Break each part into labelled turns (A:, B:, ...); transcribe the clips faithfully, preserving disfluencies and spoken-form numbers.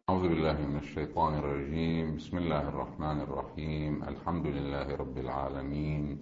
A: أعوذ بالله من الشيطان الرجيم. بسم الله الرحمن الرحيم. الحمد لله رب العالمين،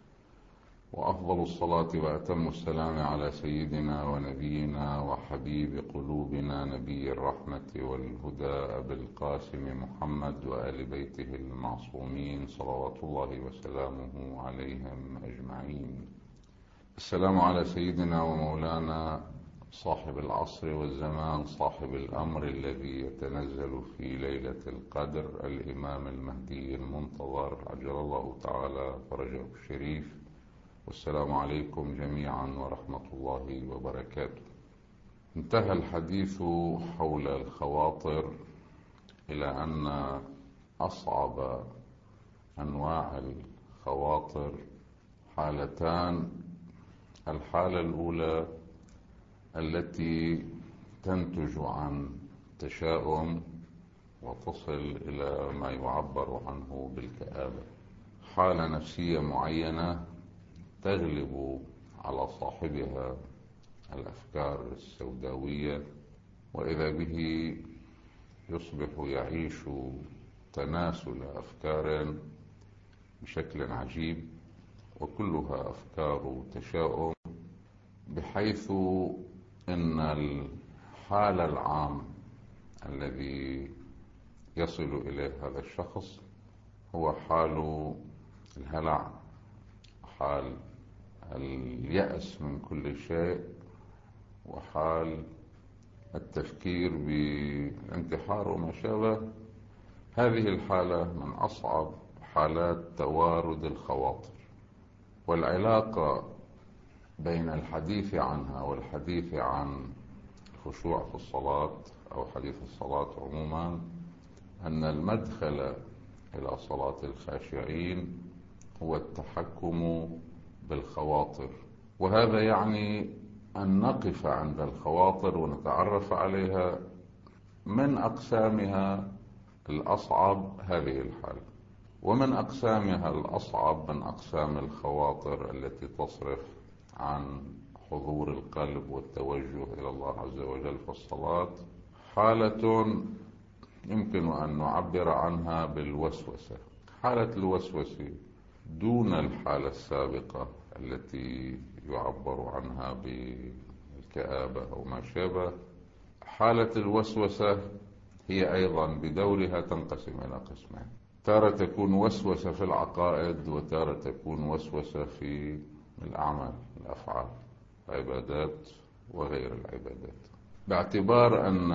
A: وأفضل الصلاة وأتم السلام على سيدنا ونبينا وحبيب قلوبنا نبي الرحمة والهدى أبي القاسم محمد وآل بيته المعصومين صلوات الله وسلامه عليهم أجمعين. السلام على سيدنا ومولانا صاحب العصر والزمان، صاحب الأمر الذي يتنزل في ليلة القدر، الإمام المهدي المنتظر عجل الله تعالى فرجه الشريف. والسلام عليكم جميعا ورحمة الله وبركاته. انتهى الحديث حول الخواطر إلى أن أصعب أنواع الخواطر حالتان. الحالة الأولى التي تنتج عن تشاؤم وتصل إلى ما يعبر عنه بالكآبة، حالة نفسية معينة تغلب على صاحبها الأفكار السوداوية، وإذا به يصبح يعيش تناسل أفكار بشكل عجيب، وكلها أفكار تشاؤم، بحيث إن الحال العام الذي يصل إليه هذا الشخص هو حال الهلع، حال اليأس من كل شيء، وحال التفكير بالانتحار وما شابه. هذه الحالة من أصعب حالات توارد الخواطر، والعلاقة بين الحديث عنها والحديث عن الخشوع في الصلاة أو حديث الصلاة عموما أن المدخل إلى صلاة الخاشعين هو التحكم بالخواطر، وهذا يعني أن نقف عند الخواطر ونتعرف عليها من أقسامها الأصعب هذه الحالة، ومن أقسامها الأصعب من أقسام الخواطر التي تصرف عن حضور القلب والتوجه إلى الله عز وجل في الصلاة، حالة يمكن أن نعبر عنها بالوسوسة. حالة الوسوسة دون الحالة السابقة التي يعبر عنها بالكآبة أو ما شابه. حالة الوسوسة هي أيضا بدورها تنقسم إلى قسمين: تارة تكون وسوسة في العقائد، وتارة تكون وسوسة في الأعمال، الأفعال، العبادات وغير العبادات. باعتبار أن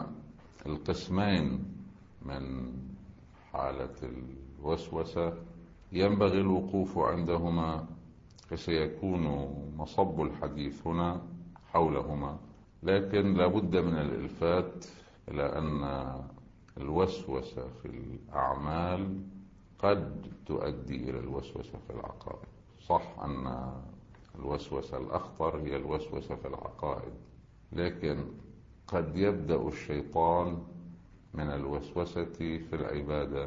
A: القسمين من حالة الوسوسة ينبغي الوقوف عندهما، فسيكون مصب الحديث هنا حولهما، لكن لابد من الإلفات إلى أن الوسوسة في الأعمال قد تؤدي إلى الوسوسة في العقائد. صح أن الوسوسة الأخطر هي الوسوسة في العقائد، لكن قد يبدأ الشيطان من الوسوسة في العبادة،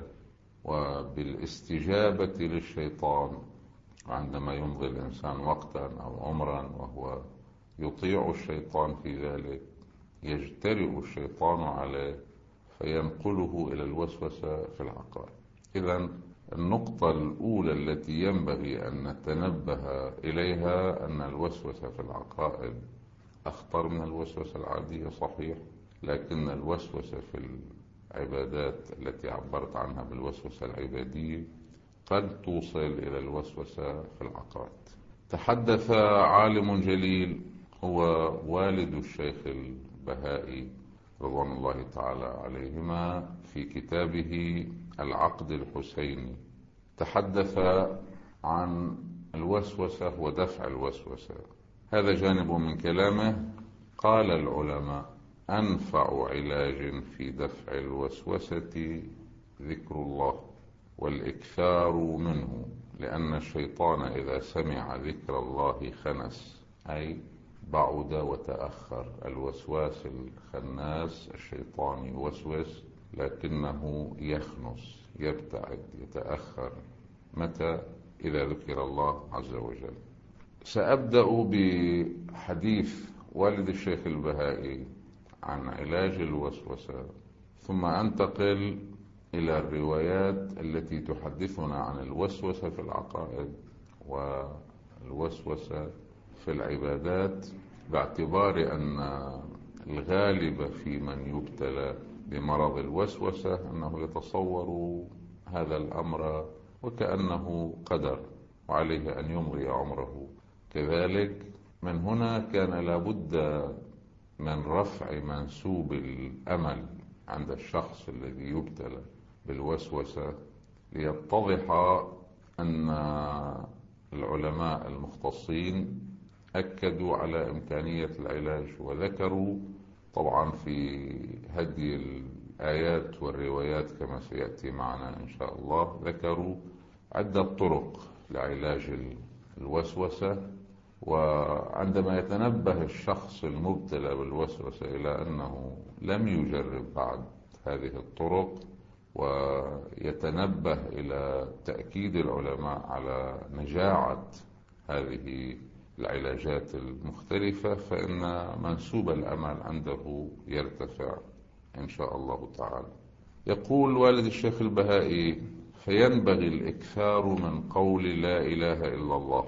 A: وبالاستجابة للشيطان عندما يمضي الإنسان وقتا أو عمرا وهو يطيع الشيطان في ذلك، يجترئ الشيطان عليه فينقله إلى الوسوسة في العقائد. إذن النقطة الأولى التي ينبغي أن نتنبه إليها أن الوسوسة في العقائد أخطر من الوسوسة العادية، صحيح، لكن الوسوسة في العبادات التي عبرت عنها بالوسوسة العبادية قد توصل إلى الوسوسة في العقائد. تحدث عالم جليل هو والد الشيخ البهائي رضوان الله تعالى عليهما في كتابه العقد الحسيني، تحدث عن الوسوسة ودفع الوسوسة. هذا جانب من كلامه. قال العلماء: أنفع علاج في دفع الوسوسة ذكر الله والإكثار منه، لأن الشيطان إذا سمع ذكر الله خنس، أي بعد وتأخر. الوسواس الخناس الشيطان يوسوس لكنه يخنس، يبتعد، يتأخر. متى؟ إذا ذكر الله عز وجل. سأبدأ بحديث والد الشيخ البهائي عن علاج الوسوسة، ثم أنتقل إلى الروايات التي تحدثنا عن الوسوسة في العقائد والوسوسة في العبادات، باعتبار أن الغالب في من يبتلى بمرض الوسوسة أنه يتصور هذا الأمر وكأنه قدر وعليه أن يمضي عمره كذلك. من هنا كان لابد من رفع منسوب الأمل عند الشخص الذي يبتلى بالوسوسة، ليتضح أن العلماء المختصين أكدوا على إمكانية العلاج، وذكروا طبعا في هدي الآيات والروايات كما سيأتي معنا إن شاء الله، ذكروا عدة طرق لعلاج الوسوسة. وعندما يتنبه الشخص المبتلى بالوسوسة إلى أنه لم يجرب بعد هذه الطرق، ويتنبه إلى تأكيد العلماء على نجاعة هذه العلاجات المختلفة، فإن منسوب الأمل عنده يرتفع إن شاء الله تعالى. يقول والد الشيخ البهائي: فينبغي الإكثار من قول لا إله إلا الله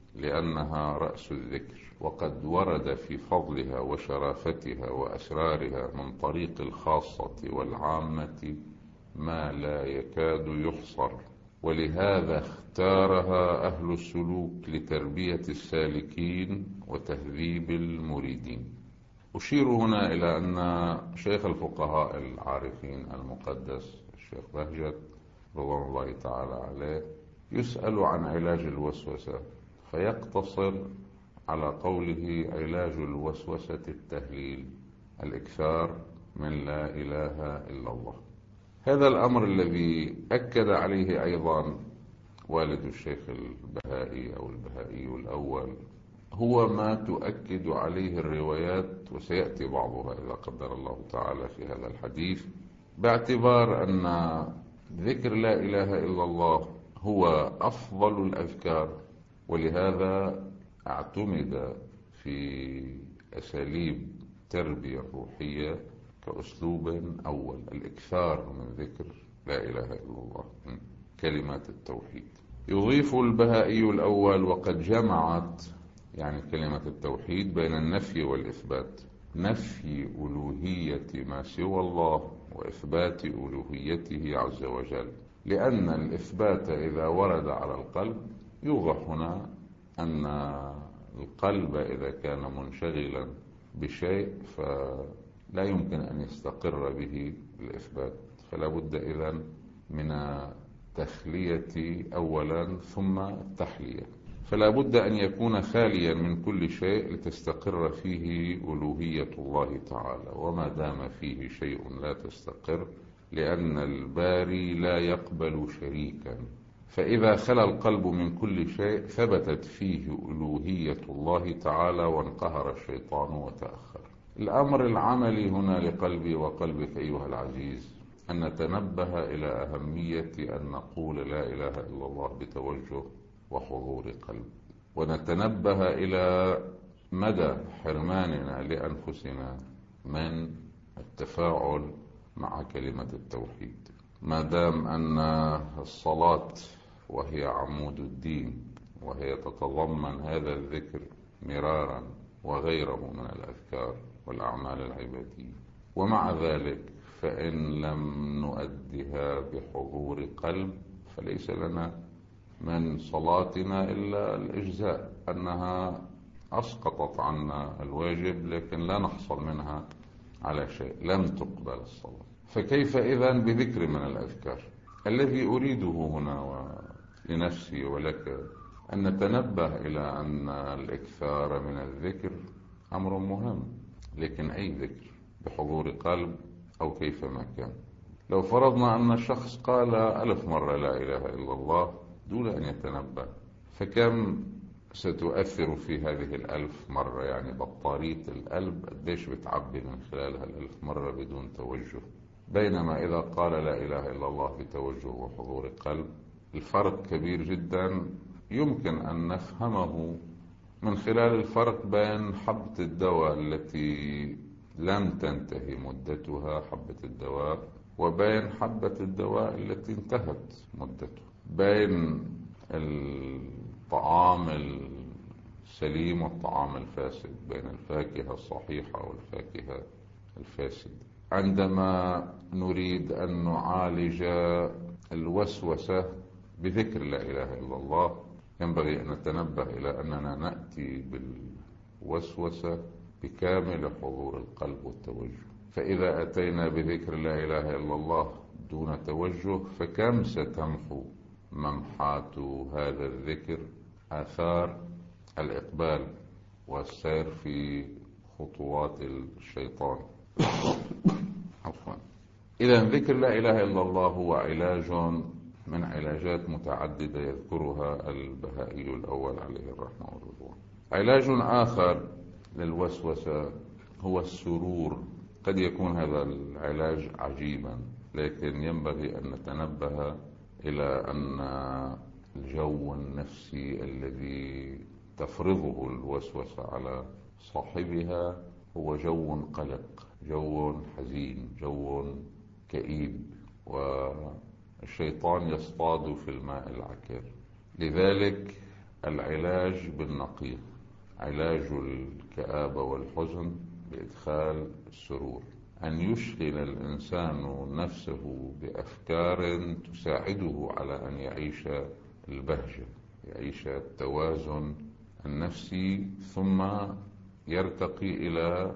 A: لأنها رأس الذكر، وقد ورد في فضلها وشرافتها وأسرارها من طريق الخاصة والعامة ما لا يكاد يحصر، ولهذا اختارها أهل السلوك لتربية السالكين وتهذيب المريدين. أشير هنا إلى أن شيخ الفقهاء العارفين المقدس الشيخ بهجت رضوان الله تعالى عليه يسأل عن علاج الوسوسة، فيقتصر على قوله: علاج الوسوسة التهليل، الإكثار من لا إله إلا الله. هذا الأمر الذي أكد عليه أيضا والد الشيخ البهائي أو البهائي الأول هو ما تؤكد عليه الروايات، وسيأتي بعضها إذا قدر الله تعالى في هذا الحديث، باعتبار أن ذكر لا إله إلا الله هو أفضل الأذكار. ولهذا اعتمد في أساليب التربية الروحية كأسلوب أول الإكثار من ذكر لا إله إلا الله، كلمات التوحيد. يضيف البهائي الأول: وقد جمعت يعني كلمة التوحيد بين النفي والإثبات، نفي ألوهية ما سوى الله وإثبات ألوهيته عز وجل، لأن الإثبات إذا ورد على القلب يوضح هنا أن القلب إذا كان منشغلا بشيء فلا يمكن أن يستقر به الإثبات، فلا بد إذن من تخلية أولا ثم التحلية، فلا بد أن يكون خاليا من كل شيء لتستقر فيه ألوهية الله تعالى. وما دام فيه شيء لا تستقر، لأن الباري لا يقبل شريكا، فإذا خلا القلب من كل شيء ثبتت فيه ألوهية الله تعالى وانقهر الشيطان وتأخر. الأمر العملي هنا لقلبي وقلبك أيها العزيز أن نتنبه إلى أهمية أن نقول لا إله إلا الله بتوجه وحضور قلب، ونتنبه إلى مدى حرماننا لأنفسنا من التفاعل مع كلمة التوحيد، ما دام أن الصلاة وهي عمود الدين وهي تتضمن هذا الذكر مرارا وغيره من الأذكار والأعمال العبادية، ومع ذلك فإن لم نؤدها بحضور قلب فليس لنا من صلاتنا إلا الإجزاء، أنها أسقطت عنا الواجب لكن لا نحصل منها على شيء، لم تقبل الصلاة. فكيف إذن بذكر من الأذكار؟ الذي أريده هنا لنفسي ولك أن نتنبه إلى أن الإكثار من الذكر أمر مهم، لكن أي ذكر بحضور قلب أو كيفما كان. لو فرضنا أن الشخص قال ألف مرة لا إله إلا الله دون أن يتنبه، فكم ستؤثر في هذه الألف مرة؟ يعني بطارية القلب قديش بتعبي من خلالها الألف مرة بدون توجه، بينما إذا قال لا إله إلا الله بتوجه وحضور قلب الفرق كبير جدا، يمكن أن نفهمه من خلال الفرق بين حبة الدواء التي لم تنتهي مدتها حبة الدواء، وبين حبة الدواء التي انتهت مدته، بين الطعام السليم والطعام الفاسد، بين الفاكهة الصحيحة والفاكهة الفاسدة. عندما نريد أن نعالج الوسوسة بذكر لا إله إلا الله، ينبغي أن نتنبه إلى أننا نأتي بالوسوسة بكامل حضور القلب والتوجه. فإذا أتينا بذكر لا إله إلا الله دون توجه، فكم ستمحو ممحات هذا الذكر آثار الإقبال والسير في خطوات الشيطان. عفوا. إذا ذكر لا إله إلا الله هو علاج من علاجات متعددة يذكرها البهائي الأول عليه الرحمة والرضوان. علاج آخر للوسوسة هو السرور. قد يكون هذا العلاج عجيبا، لكن ينبغي أن نتنبه إلى أن الجو النفسي الذي تفرضه الوسوسة على صاحبها هو جو قلق، جو حزين، جو كئيب، والشيطان يصطاد في الماء العكر. لذلك العلاج بالنقيض، علاج الكآبة والحزن بإدخال السرور، أن يشغل الإنسان نفسه بأفكار تساعده على أن يعيش البهجة، يعيش التوازن النفسي، ثم يرتقي إلى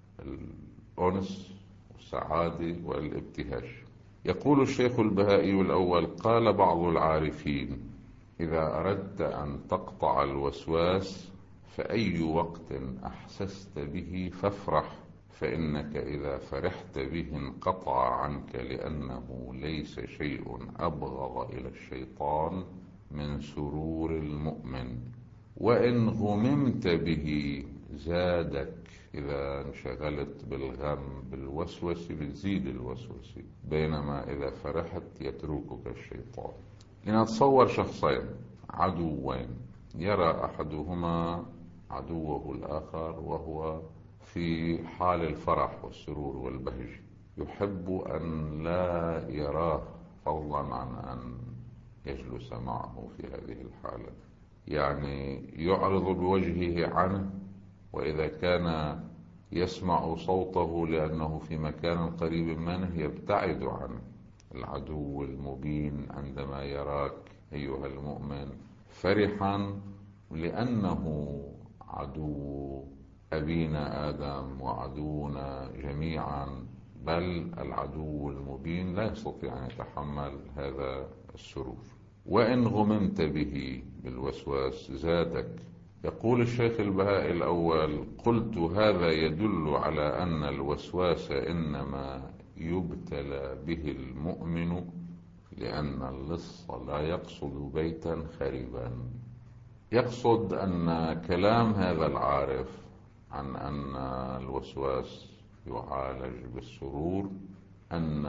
A: الأنس والسعادة والابتهاج. يقول الشيخ البهائي الأول: قال بعض العارفين: إذا أردت أن تقطع الوسواس فأي وقت أحسست به فافرح، فإنك إذا فرحت به انقطع عنك، لأنه ليس شيء أبغض إلى الشيطان من سرور المؤمن، وإن غممت به زادك. إذا انشغلت بالغم بالوسوسة بتزيد الوسوسة، بينما إذا فرحت يتركك الشيطان. لنتصور شخصين عدوين، يرى أحدهما عدوه الآخر وهو في حال الفرح والسرور والبهج، يحب أن لا يراه فضلا عن أن يجلس معه في هذه الحالة، يعني يعرض بوجهه عنه، وإذا كان يسمع صوته لأنه في مكان قريب منه يبتعد عنه. العدو المبين عندما يراك أيها المؤمن فرحا لأنه عدو أبينا آدم وعدونا جميعا، بل العدو المبين لا يستطيع أن يتحمل هذا السرور. وإن غممت به بالوسواس زادك. يقول الشيخ البهائي الأول: قلت هذا يدل على أن الوسواس إنما يبتلى به المؤمن، لأن اللص لا يقصد بيتا خربا. يقصد أن كلام هذا العارف عن أن الوسواس يعالج بالسرور، أن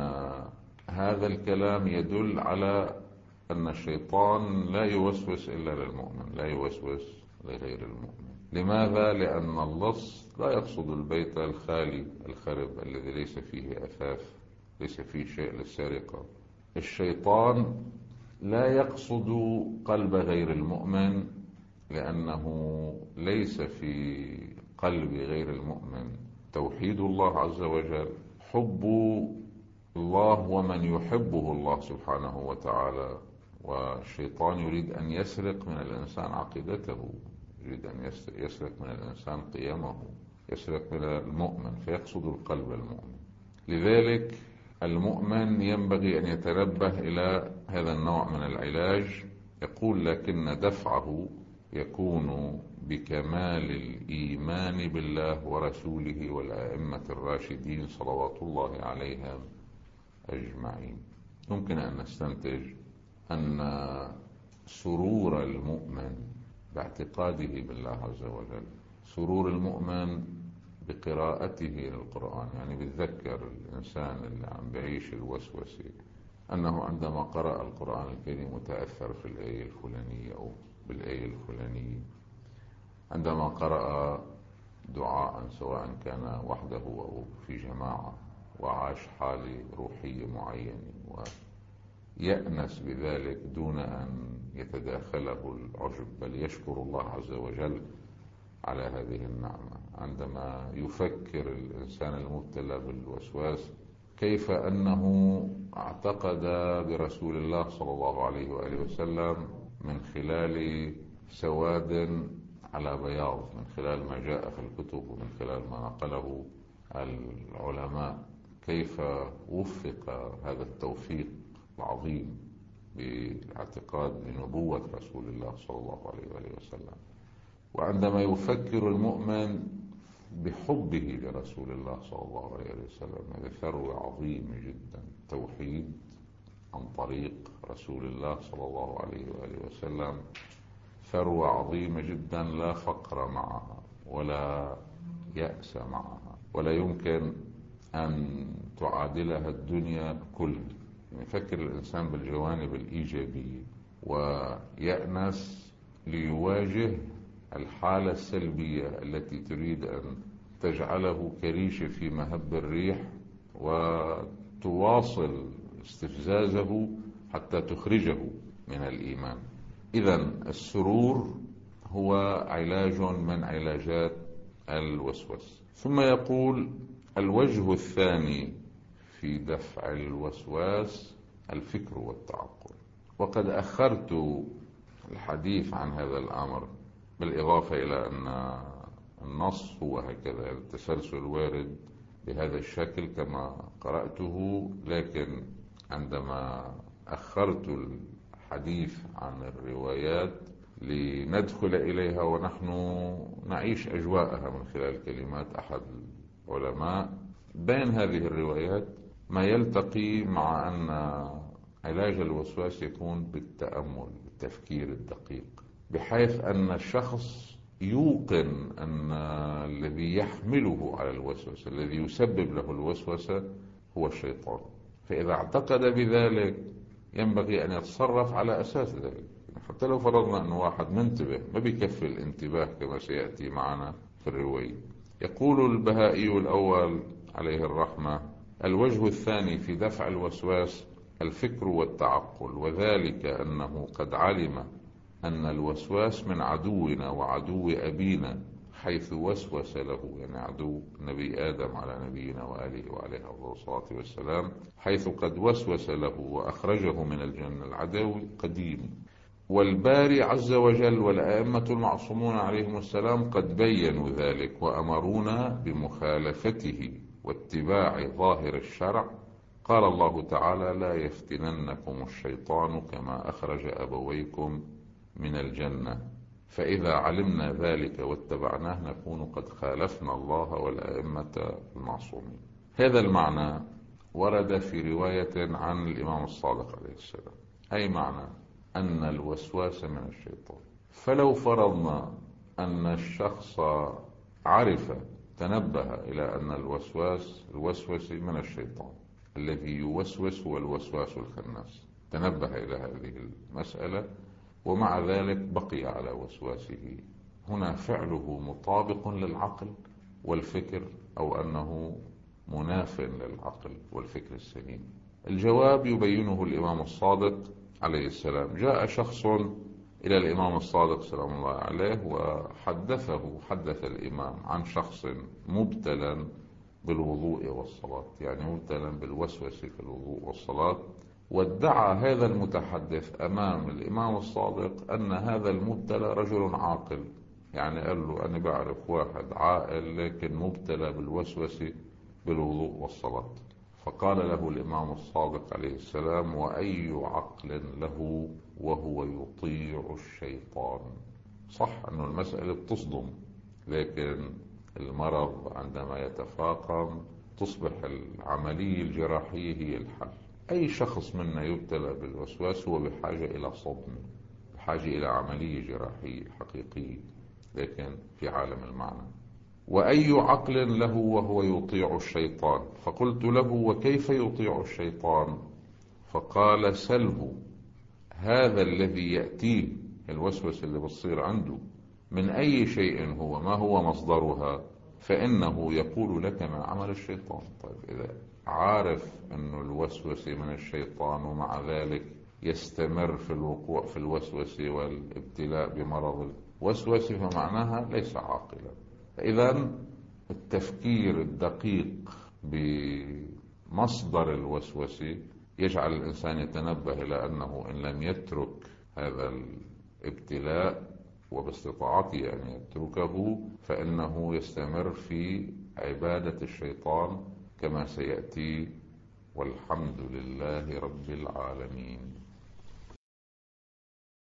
A: هذا الكلام يدل على أن الشيطان لا يوسوس إلا للمؤمن، لا يوسوس لغير المؤمن. لماذا؟ لأن اللص لا يقصد البيت الخالي الخرب الذي ليس فيه أثاث، ليس فيه شيء للسرقة. الشيطان لا يقصد قلب غير المؤمن، لأنه ليس في قلب غير المؤمن توحيد الله عز وجل، حب الله ومن يحبه الله سبحانه وتعالى. والشيطان يريد أن يسرق من الإنسان عقيدته، يريد أن يسرق من الإنسان قيمه، يسرق من المؤمن، فيقصد القلب المؤمن. لذلك المؤمن ينبغي أن يتنبه إلى هذا النوع من العلاج. يقول: لكن دفعه يكون بكمال الإيمان بالله ورسوله والأئمة الراشدين صلوات الله عليهم أجمعين. يمكن أن نستنتج أن سرور المؤمن باعتقاده بالله عز وجل، سرور المؤمن بقراءته للقرآن، يعني بيتذكر الإنسان اللي عم بعيش الوسوسة أنه عندما قرأ القرآن الكريم متأثر في الآية الفلانية أو بالآية الفلانية، عندما قرأ دعاء سواء كان وحده أو في جماعة، وعاش حالة روحية معينة ويأنس بذلك دون أن يتداخله العجب، بل يشكر الله عز وجل على هذه النعمة. عندما يفكر الإنسان المبتلى بالوسواس كيف أنه اعتقد برسول الله صلى الله عليه وآله وسلم من خلال سواد على بياض، من خلال ما جاء في الكتب ومن خلال ما نقله العلماء، كيف وفق هذا التوفيق العظيم بالاعتقاد بنبوة رسول الله صلى الله عليه وآله وسلم. وعندما يفكر المؤمن بحبه لرسول الله صلى الله عليه وسلم، هذا ثروة عظيمة جدا، توحيد عن طريق رسول الله صلى الله عليه وآله وسلم، ثروة عظيمة جدا لا فقر معها ولا يأس معها، ولا يمكن أن تعادلها الدنيا كل. يفكر الإنسان بالجوانب الإيجابية ويأنس ليواجه الحالة السلبية التي تريد أن تجعله كريشة في مهب الريح وتواصل استفزازه حتى تخرجه من الإيمان. إذن السرور هو علاج من علاجات الوسواس. ثم يقول: الوجه الثاني في دفع الوسواس الفكر والتعقل. وقد أخرت الحديث عن هذا الأمر، بالإضافة إلى أن النص هو هكذا، التسلسل وارد بهذا الشكل كما قرأته، لكن عندما أخرت الحديث عن الروايات لندخل إليها ونحن نعيش أجواءها من خلال كلمات أحد العلماء، بين هذه الروايات ما يلتقي مع أن علاج الوسواس يكون بالتأمل، بالتفكير الدقيق، بحيث أن الشخص يوقن أن الذي يحمله على الوسوسة، الذي يسبب له الوسوسة، هو الشيطان. فإذا اعتقد بذلك ينبغي أن يتصرف على أساس ذلك. حتى لو فرضنا أن واحد منتبه، ما بيكفي الانتباه كما سيأتي معنا في الرواية. يقول البهائي الأول عليه الرحمة: الوجه الثاني في دفع الوسواس الفكر والتعقل، وذلك أنه قد علم أن الوسواس من عدونا وعدو أبينا، حيث وسوس له، يعني عدو نبي آدم على نبينا وآله وعليه الصلاة والسلام، حيث قد وسوس له وأخرجه من الجنة، العدو قديم. والباري عز وجل والأئمة المعصومون عليهم السلام قد بيّنوا ذلك وأمرونا بمخالفته واتباع ظاهر الشرع. قال الله تعالى: لا يفتننكم الشيطان كما أخرج أبويكم من الجنة. فإذا علمنا ذلك واتبعناه نكون قد خالفنا الله والأئمة المعصومين. هذا المعنى ورد في رواية عن الإمام الصادق عليه السلام، أي معنى أن الوسواس من الشيطان. فلو فرضنا أن الشخص عرف، تنبه إلى أن الوسواس الوسوس من الشيطان، الذي يوسوس هو الوسواس الخناس، تنبه إلى هذه المسألة، ومع ذلك بقي على وسواسه، هنا فعله مطابق للعقل والفكر أو أنه مناف للعقل والفكر السليم؟ الجواب يبينه الإمام الصادق عليه السلام. جاء شخص إلى الإمام الصادق سلام الله عليه وحدثه حدث الإمام عن شخص مبتلا بالوضوء والصلاة، يعني مبتلا بالوسوسة في الوضوء والصلاة، وادعى هذا المتحدث أمام الإمام الصادق أن هذا المبتلى رجل عاقل. يعني قال له: أنا بعرف واحد عاقل لكن مبتلى بالوسوسة بالوضوء والصلاة. فقال له الإمام الصادق عليه السلام: وأي عقل له وهو يطيع الشيطان؟ صح أن المسألة بتصدم، لكن المرض عندما يتفاقم تصبح العملية الجراحية هي الحل. أي شخص منا يبتلى بالوسواس هو بحاجة إلى صدمة، بحاجة إلى عملية جراحية حقيقية، لكن في عالم المعنى. وأي عقل له وهو يطيع الشيطان؟ فقلت له: وكيف يطيع الشيطان؟ فقال: سله هذا الذي يأتيه الوسوسة اللي بتصير عنده من أي شيء هو، ما هو مصدرها، فإنه يقول لك ما عمل الشيطان. طيب إذا عارف أن الوسوسة من الشيطان ومع ذلك يستمر في الوقوع في الوسوسة والابتلاء بمرض الوسوسة فمعناها ليس عاقلا. إذا التفكير الدقيق بمصدر الوسوسة يجعل الإنسان يتنبه إلى أنه إن لم يترك هذا الابتلاء وباستطاعته أن يتركه فإنه يستمر في عبادة الشيطان كما سيأتي، والحمد لله رب العالمين.